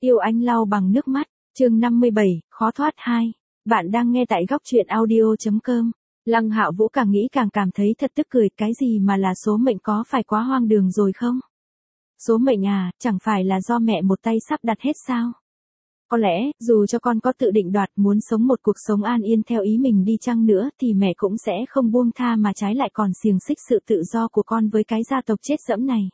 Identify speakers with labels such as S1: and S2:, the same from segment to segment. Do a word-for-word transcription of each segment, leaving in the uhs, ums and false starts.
S1: Yêu anh lau bằng nước mắt, chương năm mươi bảy, khó thoát hai. Bạn đang nghe tại góc truyện audio chấm com. Lăng Hạo Vũ càng nghĩ càng cảm thấy thật tức cười, cái gì mà là số mệnh, có phải quá hoang đường rồi không? Số mệnh à, chẳng phải là do mẹ một tay sắp đặt hết sao? Có lẽ, dù cho con có tự định đoạt muốn sống một cuộc sống an yên theo ý mình đi chăng nữa thì mẹ cũng sẽ không buông tha mà trái lại còn xiềng xích sự tự do của con với cái gia tộc chết dẫm này.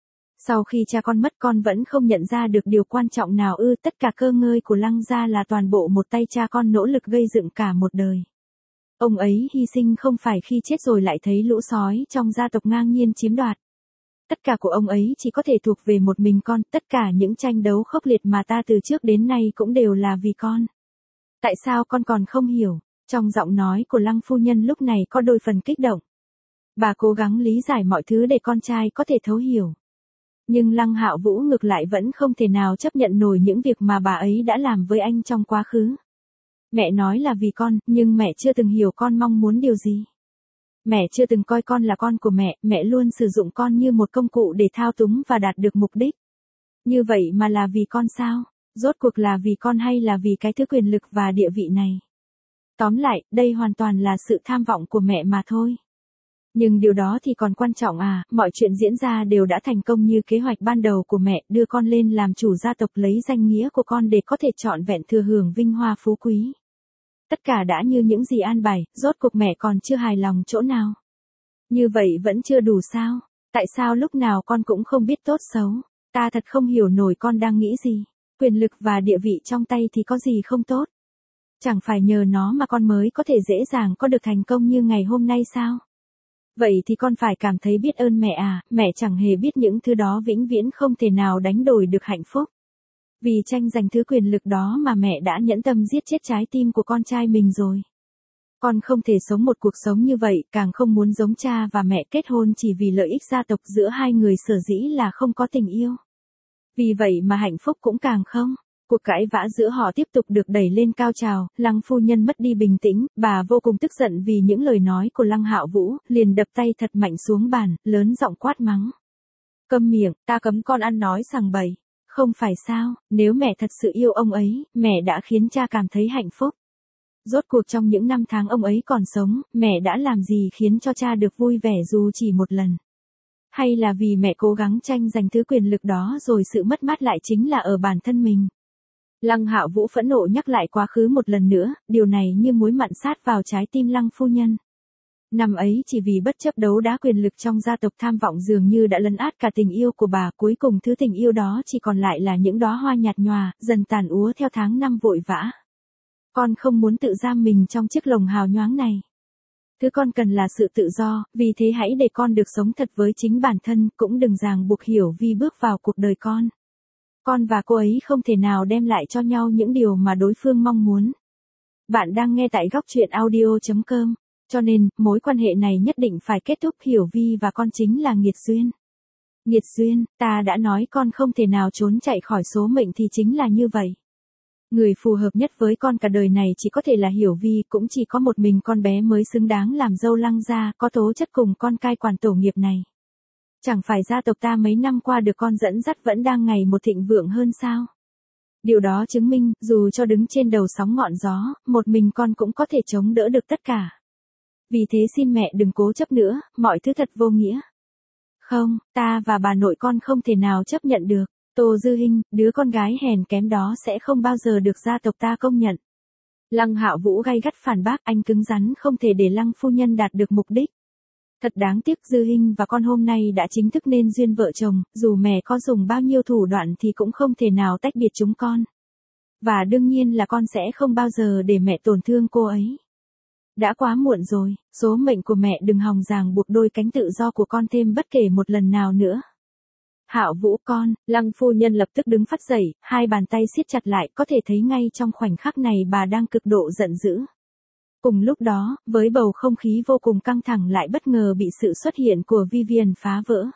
S1: Sau khi cha con mất con vẫn không nhận ra được điều quan trọng nào ư, tất cả cơ ngơi của Lăng gia là toàn bộ một tay cha con nỗ lực gây dựng cả một đời. Ông ấy hy sinh không phải khi chết rồi lại thấy lũ sói trong gia tộc ngang nhiên chiếm đoạt. Tất cả của ông ấy chỉ có thể thuộc về một mình con, tất cả những tranh đấu khốc liệt mà ta từ trước đến nay cũng đều là vì con. Tại sao con còn không hiểu? Trong giọng nói của Lăng phu nhân lúc này có đôi phần kích động. Bà cố gắng lý giải mọi thứ để con trai có thể thấu hiểu. Nhưng Lăng Hạo Vũ ngược lại vẫn không thể nào chấp nhận nổi những việc mà bà ấy đã làm với anh trong quá khứ. Mẹ nói là vì con, nhưng mẹ chưa từng hiểu con mong muốn điều gì. Mẹ chưa từng coi con là con của mẹ, mẹ luôn sử dụng con như một công cụ để thao túng và đạt được mục đích. Như vậy mà là vì con sao? Rốt cuộc là vì con hay là vì cái thứ quyền lực và địa vị này? Tóm lại, đây hoàn toàn là sự tham vọng của mẹ mà thôi. Nhưng điều đó thì còn quan trọng à, mọi chuyện diễn ra đều đã thành công như kế hoạch ban đầu của mẹ, đưa con lên làm chủ gia tộc, lấy danh nghĩa của con để có thể trọn vẹn thừa hưởng vinh hoa phú quý. Tất cả đã như những gì an bài, rốt cuộc mẹ còn chưa hài lòng chỗ nào. Như vậy vẫn chưa đủ sao? Tại sao lúc nào con cũng không biết tốt xấu? Ta thật không hiểu nổi con đang nghĩ gì. Quyền lực và địa vị trong tay thì có gì không tốt? Chẳng phải nhờ nó mà con mới có thể dễ dàng có được thành công như ngày hôm nay sao? Vậy thì con phải cảm thấy biết ơn mẹ à, mẹ chẳng hề biết những thứ đó vĩnh viễn không thể nào đánh đổi được hạnh phúc. Vì tranh giành thứ quyền lực đó mà mẹ đã nhẫn tâm giết chết trái tim của con trai mình rồi. Con không thể sống một cuộc sống như vậy, càng không muốn giống cha và mẹ kết hôn chỉ vì lợi ích gia tộc, giữa hai người sở dĩ là không có tình yêu. Vì vậy mà hạnh phúc cũng càng không. Cuộc cãi vã giữa họ tiếp tục được đẩy lên cao trào, Lăng phu nhân mất đi bình tĩnh, bà vô cùng tức giận vì những lời nói của Lăng Hạo Vũ, liền đập tay thật mạnh xuống bàn, lớn giọng quát mắng. Câm miệng, ta cấm con ăn nói sằng bậy. Không phải sao, nếu mẹ thật sự yêu ông ấy, mẹ đã khiến cha cảm thấy hạnh phúc. Rốt cuộc trong những năm tháng ông ấy còn sống, mẹ đã làm gì khiến cho cha được vui vẻ dù chỉ một lần? Hay là vì mẹ cố gắng tranh giành thứ quyền lực đó rồi sự mất mát lại chính là ở bản thân mình? Lăng Hạo Vũ phẫn nộ nhắc lại quá khứ một lần nữa, điều này như muối mặn sát vào trái tim Lăng phu nhân. Năm ấy chỉ vì bất chấp đấu đá quyền lực trong gia tộc, tham vọng dường như đã lấn át cả tình yêu của bà, cuối cùng thứ tình yêu đó chỉ còn lại là những đóa hoa nhạt nhòa, dần tàn úa theo tháng năm vội vã. Con không muốn tự giam mình trong chiếc lồng hào nhoáng này. Thứ con cần là sự tự do, vì thế hãy để con được sống thật với chính bản thân, cũng đừng ràng buộc Hiểu Vi bước vào cuộc đời con. Con và cô ấy không thể nào đem lại cho nhau những điều mà đối phương mong muốn. Bạn đang nghe tại góc truyện audio chấm com. Cho nên, mối quan hệ này nhất định phải kết thúc, Hiểu Vi và con chính là nghiệt duyên. Nghiệt duyên, ta đã nói con không thể nào trốn chạy khỏi số mệnh thì chính là như vậy. Người phù hợp nhất với con cả đời này chỉ có thể là Hiểu Vi, cũng chỉ có một mình con bé mới xứng đáng làm dâu Lăng gia, có tố chất cùng con cai quản tổ nghiệp này. Chẳng phải gia tộc ta mấy năm qua được con dẫn dắt vẫn đang ngày một thịnh vượng hơn sao? Điều đó chứng minh, dù cho đứng trên đầu sóng ngọn gió, một mình con cũng có thể chống đỡ được tất cả. Vì thế xin mẹ đừng cố chấp nữa, mọi thứ thật vô nghĩa. Không, ta và bà nội con không thể nào chấp nhận được. Tô Dư Hinh, đứa con gái hèn kém đó sẽ không bao giờ được gia tộc ta công nhận. Lăng Hạo Vũ gay gắt phản bác, anh cứng rắn không thể để Lăng phu nhân đạt được mục đích. Thật đáng tiếc, Dư Hinh và con hôm nay đã chính thức nên duyên vợ chồng, dù mẹ có dùng bao nhiêu thủ đoạn thì cũng không thể nào tách biệt chúng con. Và đương nhiên là con sẽ không bao giờ để mẹ tổn thương cô ấy. Đã quá muộn rồi, số mệnh của mẹ đừng hòng ràng buộc đôi cánh tự do của con thêm bất kể một lần nào nữa. Hạo Vũ con, Lăng phu nhân lập tức đứng phắt dậy, hai bàn tay siết chặt lại, có thể thấy ngay trong khoảnh khắc này bà đang cực độ giận dữ. Cùng lúc đó, với bầu không khí vô cùng căng thẳng lại bất ngờ bị sự xuất hiện của Vivian phá vỡ.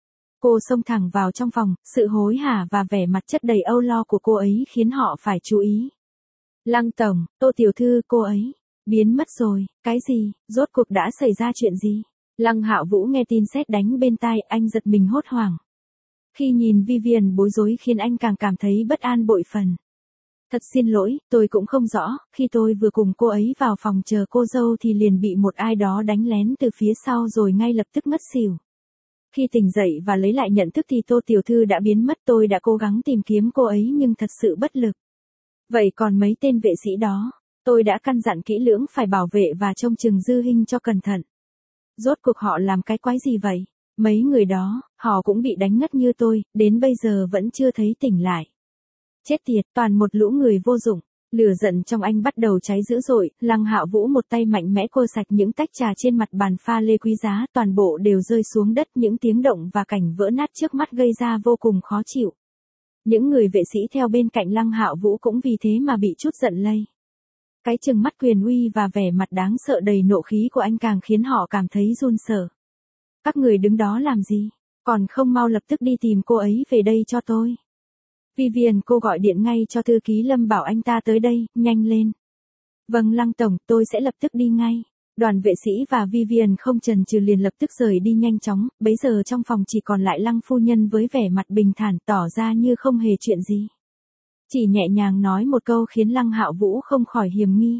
S1: Cô xông thẳng vào trong phòng, sự hối hả và vẻ mặt chất đầy âu lo của cô ấy khiến họ phải chú ý. Lăng tổng, Tô tiểu thư, cô ấy biến mất rồi. Cái gì? Rốt cuộc đã xảy ra chuyện gì? Lăng Hạo Vũ nghe tin sét đánh bên tai, anh giật mình hốt hoảng. Khi nhìn Vivian bối rối khiến anh càng cảm thấy bất an bội phần. Thật xin lỗi, tôi cũng không rõ, khi tôi vừa cùng cô ấy vào phòng chờ cô dâu thì liền bị một ai đó đánh lén từ phía sau rồi ngay lập tức ngất xỉu. Khi tỉnh dậy và lấy lại nhận thức thì Tô tiểu thư đã biến mất, tôi đã cố gắng tìm kiếm cô ấy nhưng thật sự bất lực. Vậy còn mấy tên vệ sĩ đó, tôi đã căn dặn kỹ lưỡng phải bảo vệ và trông chừng Dư Hinh cho cẩn thận. Rốt cuộc họ làm cái quái gì vậy? Mấy người đó, họ cũng bị đánh ngất như tôi, đến bây giờ vẫn chưa thấy tỉnh lại. Chết tiệt, toàn một lũ người vô dụng. Lửa giận trong anh bắt đầu cháy dữ dội, Lăng Hạo Vũ một tay mạnh mẽ cô sạch những tách trà trên mặt bàn pha lê quý giá, toàn bộ đều rơi xuống đất, những tiếng động và cảnh vỡ nát trước mắt gây ra vô cùng khó chịu. Những người vệ sĩ theo bên cạnh Lăng Hạo Vũ cũng vì thế mà bị chút giận lây. Cái trừng mắt quyền uy và vẻ mặt đáng sợ đầy nộ khí của anh càng khiến họ cảm thấy run sợ. Các người đứng đó làm gì? Còn không mau lập tức đi tìm cô ấy về đây cho tôi. Vivian, cô gọi điện ngay cho thư ký Lâm bảo anh ta tới đây, nhanh lên. Vâng Lăng tổng, tôi sẽ lập tức đi ngay. Đoàn vệ sĩ và Vivian không chần chừ liền lập tức rời đi nhanh chóng, bấy giờ trong phòng chỉ còn lại Lăng phu nhân với vẻ mặt bình thản tỏ ra như không hề chuyện gì. Chỉ nhẹ nhàng nói một câu khiến Lăng Hạo Vũ không khỏi hiềm nghi.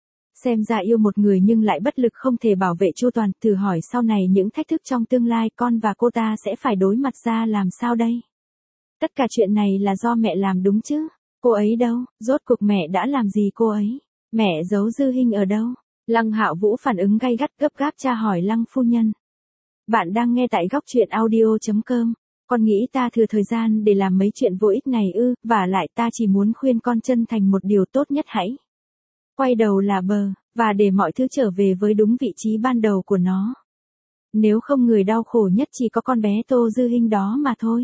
S1: Xem ra yêu một người nhưng lại bất lực không thể bảo vệ chu toàn, thử hỏi sau này những thách thức trong tương lai con và cô ta sẽ phải đối mặt ra làm sao đây? Tất cả chuyện này là do mẹ làm đúng chứ? Cô ấy đâu? Rốt cuộc mẹ đã làm gì cô ấy? Mẹ giấu Dư Hinh ở đâu? Lăng Hạo Vũ phản ứng gay gắt gấp gáp tra hỏi Lăng phu nhân. Bạn đang nghe tại góc truyện audio chấm com. Con nghĩ ta thừa thời gian để làm mấy chuyện vô ích này ư, vả lại ta chỉ muốn khuyên con chân thành một điều tốt nhất hãy quay đầu là bờ, và để mọi thứ trở về với đúng vị trí ban đầu của nó. Nếu không người đau khổ nhất chỉ có con bé Tô Dư Hinh đó mà thôi.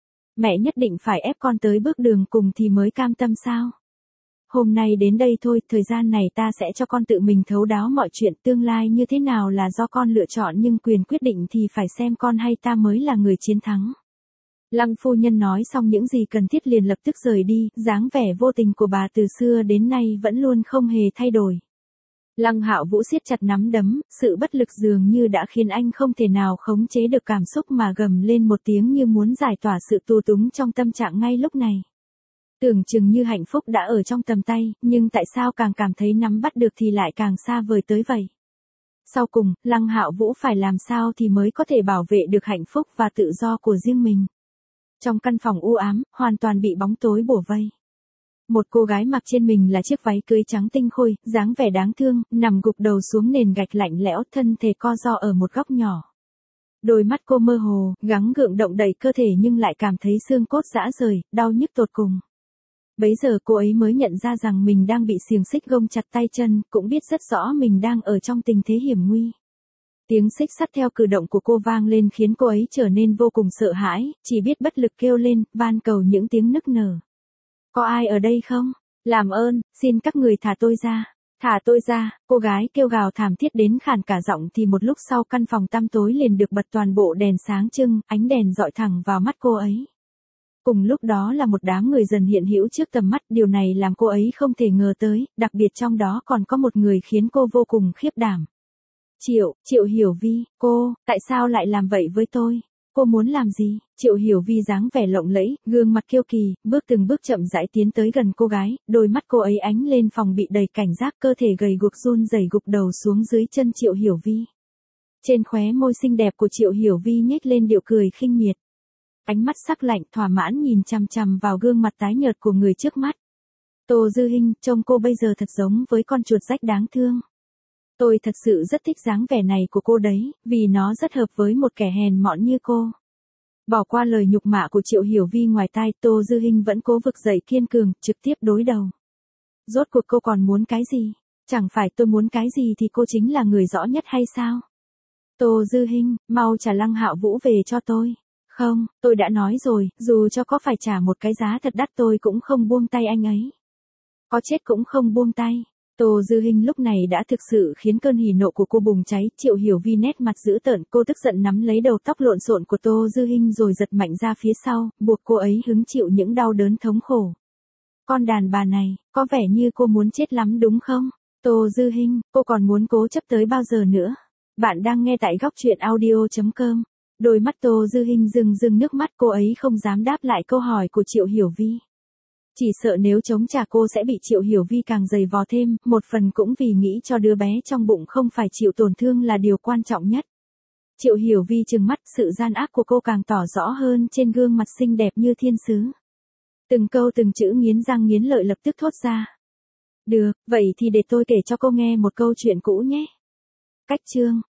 S1: Mẹ nhất định phải ép con tới bước đường cùng thì mới cam tâm sao? Hôm nay đến đây thôi, thời gian này ta sẽ cho con tự mình thấu đáo mọi chuyện, tương lai như thế nào là do con lựa chọn nhưng quyền quyết định thì phải xem con hay ta mới là người chiến thắng. Lăng phu nhân nói xong những gì cần thiết liền lập tức rời đi, dáng vẻ vô tình của bà từ xưa đến nay vẫn luôn không hề thay đổi. Lăng Hạo Vũ siết chặt nắm đấm, sự bất lực dường như đã khiến anh không thể nào khống chế được cảm xúc mà gầm lên một tiếng như muốn giải tỏa sự tù túng trong tâm trạng ngay lúc này. Tưởng chừng như hạnh phúc đã ở trong tầm tay, nhưng tại sao càng cảm thấy nắm bắt được thì lại càng xa vời tới vậy? Sau cùng, Lăng Hạo Vũ phải làm sao thì mới có thể bảo vệ được hạnh phúc và tự do của riêng mình? Trong căn phòng u ám, hoàn toàn bị bóng tối bủa vây. Một cô gái mặc trên mình là chiếc váy cưới trắng tinh khôi, dáng vẻ đáng thương, nằm gục đầu xuống nền gạch lạnh lẽo, thân thể co ro ở một góc nhỏ. Đôi mắt cô mơ hồ, gắng gượng động đậy cơ thể nhưng lại cảm thấy xương cốt rã rời, đau nhức tột cùng. Bấy giờ cô ấy mới nhận ra rằng mình đang bị xiềng xích gông chặt tay chân, cũng biết rất rõ mình đang ở trong tình thế hiểm nguy. Tiếng xích sắt theo cử động của cô vang lên khiến cô ấy trở nên vô cùng sợ hãi, chỉ biết bất lực kêu lên, van cầu những tiếng nức nở. Có ai ở đây không? Làm ơn, xin các người thả tôi ra. Thả tôi ra, cô gái kêu gào thảm thiết đến khàn cả giọng thì một lúc sau căn phòng tăm tối liền được bật toàn bộ đèn sáng trưng, ánh đèn dọi thẳng vào mắt cô ấy. Cùng lúc đó là một đám người dần hiện hữu trước tầm mắt, điều này làm cô ấy không thể ngờ tới, đặc biệt trong đó còn có một người khiến cô vô cùng khiếp đảm. Triệu, Triệu Hiểu Vi, cô, tại sao lại làm vậy với tôi? Cô muốn làm gì? Triệu Hiểu Vi dáng vẻ lộng lẫy, gương mặt kiêu kỳ, bước từng bước chậm rãi tiến tới gần cô gái, đôi mắt cô ấy ánh lên phòng bị đầy cảnh giác, cơ thể gầy guộc run rẩy gục đầu xuống dưới chân Triệu Hiểu Vi. Trên khóe môi xinh đẹp của Triệu Hiểu Vi nhếch lên điệu cười khinh miệt. Ánh mắt sắc lạnh thỏa mãn nhìn chằm chằm vào gương mặt tái nhợt của người trước mắt. Tô Dư Hinh, trông cô bây giờ thật giống với con chuột rách đáng thương. Tôi thật sự rất thích dáng vẻ này của cô đấy, vì nó rất hợp với một kẻ hèn mọn như cô. Bỏ qua lời nhục mạ của Triệu Hiểu Vi ngoài tai, Tô Dư Hinh vẫn cố vực dậy kiên cường, trực tiếp đối đầu. Rốt cuộc cô còn muốn cái gì? Chẳng phải tôi muốn cái gì thì cô chính là người rõ nhất hay sao? Tô Dư Hinh, mau trả Lăng Hạo Vũ về cho tôi. Không, tôi đã nói rồi, dù cho có phải trả một cái giá thật đắt tôi cũng không buông tay anh ấy. Có chết cũng không buông tay. Tô Dư Hinh lúc này đã thực sự khiến cơn hỉ nộ của cô bùng cháy, Triệu Hiểu Vi nét mặt dữ tợn, cô tức giận nắm lấy đầu tóc lộn xộn của Tô Dư Hinh rồi giật mạnh ra phía sau, buộc cô ấy hứng chịu những đau đớn thống khổ. Con đàn bà này, có vẻ như cô muốn chết lắm đúng không? Tô Dư Hinh, cô còn muốn cố chấp tới bao giờ nữa? Bạn đang nghe tại góc truyện audio chấm com. Đôi mắt Tô Dư Hinh rưng rưng nước mắt, cô ấy không dám đáp lại câu hỏi của Triệu Hiểu Vi. Chỉ sợ nếu chống trả cô sẽ bị Triệu Hiểu Vi càng giày vò thêm, một phần cũng vì nghĩ cho đứa bé trong bụng không phải chịu tổn thương là điều quan trọng nhất. Triệu Hiểu Vi trừng mắt, sự gian ác của cô càng tỏ rõ hơn trên gương mặt xinh đẹp như thiên sứ. Từng câu từng chữ nghiến răng nghiến lợi lập tức thốt ra. Được, vậy thì để tôi kể cho cô nghe một câu chuyện cũ nhé. Cách chương